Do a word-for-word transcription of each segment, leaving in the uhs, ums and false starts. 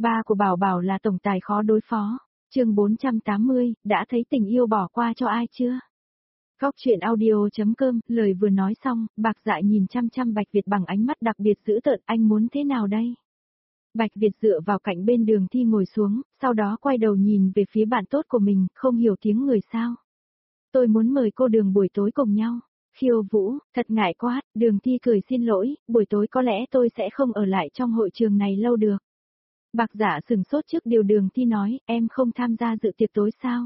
Ba của Bảo Bảo là tổng tài khó đối phó. Chương bốn trăm tám mươi, đã thấy tình yêu bỏ qua cho ai chưa? Góc truyện audio.com, lời vừa nói xong, Bạc Dạ nhìn chăm chăm Bạch Việt bằng ánh mắt đặc biệt dữ tợn, anh muốn thế nào đây? Bạch Việt dựa vào cạnh bên Đường Thi ngồi xuống, sau đó quay đầu nhìn về phía bạn tốt của mình, không hiểu tiếng người sao. Tôi muốn mời cô Đường buổi tối cùng nhau. Khiêu vũ, thật ngại quá, Đường Thi cười xin lỗi, buổi tối có lẽ tôi sẽ không ở lại trong hội trường này lâu được. Bạc Dạ sừng sốt trước điều Đường Thi nói, em không tham gia dự tiệc tối sao?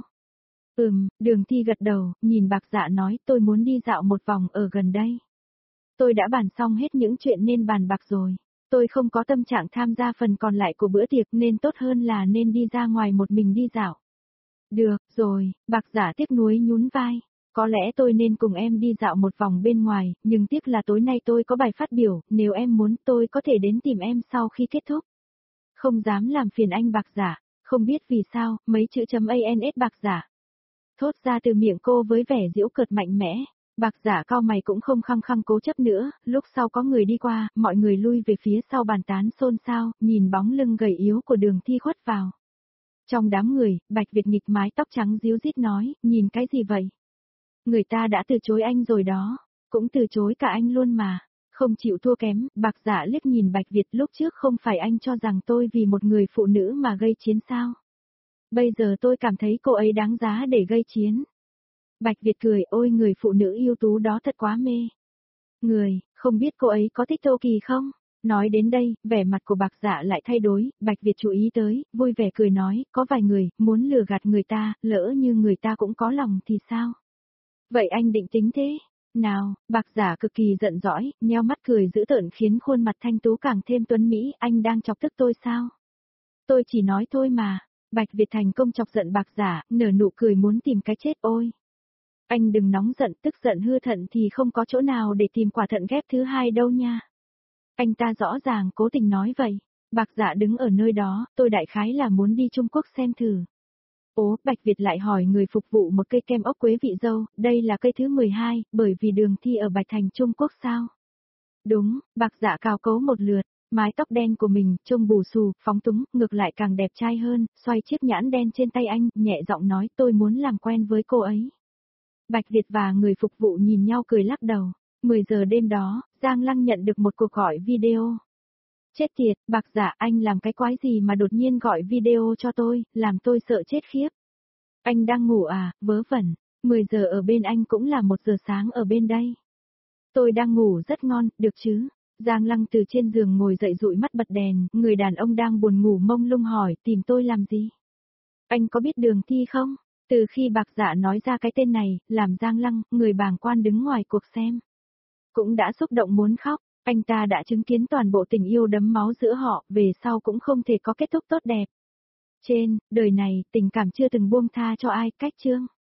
Ừm, Đường Thi gật đầu, nhìn Bạc Dạ nói, tôi muốn đi dạo một vòng ở gần đây. Tôi đã bàn xong hết những chuyện nên bàn bạc rồi. Tôi không có tâm trạng tham gia phần còn lại của bữa tiệc nên tốt hơn là nên đi ra ngoài một mình đi dạo. Được, rồi, Bạc Dạ tiếc nuối nhún vai. Có lẽ tôi nên cùng em đi dạo một vòng bên ngoài, nhưng tiếc là tối nay tôi có bài phát biểu, nếu em muốn tôi có thể đến tìm em sau khi kết thúc. Không dám làm phiền anh Bạc Dạ, không biết vì sao, mấy chữ chấm ans Bạc Dạ. Thốt ra từ miệng cô với vẻ giễu cợt mạnh mẽ. Bạc Dạ cau mày cũng không khăng khăng cố chấp nữa, lúc sau có người đi qua, mọi người lui về phía sau bàn tán xôn xao, nhìn bóng lưng gầy yếu của Đường Thi khuất vào. Trong đám người, Bạch Việt nghịch mái tóc trắng díu dít nói, nhìn cái gì vậy? Người ta đã từ chối anh rồi đó, cũng từ chối cả anh luôn mà. Không chịu thua kém, Bạc Dạ liếc nhìn Bạch Việt, lúc trước không phải anh cho rằng tôi vì một người phụ nữ mà gây chiến sao? Bây giờ tôi cảm thấy cô ấy đáng giá để gây chiến. Bạch Việt cười, ôi người phụ nữ ưu tú đó thật quá mê. Người, không biết cô ấy có thích Tô Kỳ không? Nói đến đây, vẻ mặt của Bạc Dạ lại thay đổi, Bạch Việt chú ý tới, vui vẻ cười nói, có vài người, muốn lừa gạt người ta, lỡ như người ta cũng có lòng thì sao? Vậy anh định tính thế? Nào, Bạc Dạ cực kỳ giận dõi, nheo mắt cười dữ tợn khiến khuôn mặt thanh tú càng thêm tuấn mỹ, anh đang chọc tức tôi sao? Tôi chỉ nói thôi mà. Bạch Việt thành công chọc giận Bạc Dạ, nở nụ cười muốn tìm cái chết ôi. Anh đừng nóng giận, tức giận hư thận thì không có chỗ nào để tìm quả thận ghép thứ hai đâu nha. Anh ta rõ ràng cố tình nói vậy. Bạc Dạ đứng ở nơi đó, tôi đại khái là muốn đi Trung Quốc xem thử. Ố, Bạch Việt lại hỏi người phục vụ một cây kem ốc quế vị dâu, đây là cây thứ mười hai, bởi vì Đường Thi ở Bạch Thành Trung Quốc sao? Đúng, Bạc Dạ cào cấu một lượt. Mái tóc đen của mình, trông bù xù, phóng túng, ngược lại càng đẹp trai hơn, xoay chiếc nhãn đen trên tay anh, nhẹ giọng nói tôi muốn làm quen với cô ấy. Bạch Việt và người phục vụ nhìn nhau cười lắc đầu. mười giờ đêm đó, Giang Lăng nhận được một cuộc gọi video. Chết tiệt, Bạc Dạ anh làm cái quái gì mà đột nhiên gọi video cho tôi, làm tôi sợ chết khiếp. Anh đang ngủ à, vớ vẩn, mười giờ ở bên anh cũng là một giờ sáng ở bên đây. Tôi đang ngủ rất ngon, được chứ? Giang Lăng từ trên giường ngồi dậy dụi mắt bật đèn, người đàn ông đang buồn ngủ mông lung hỏi tìm tôi làm gì? Anh có biết Đường Thi không? Từ khi Bạc Dạ nói ra cái tên này, làm Giang Lăng, người bàng quan đứng ngoài cuộc xem. Cũng đã xúc động muốn khóc, anh ta đã chứng kiến toàn bộ tình yêu đẫm máu giữa họ, về sau cũng không thể có kết thúc tốt đẹp. Trên, đời này, tình cảm chưa từng buông tha cho ai, cách chương.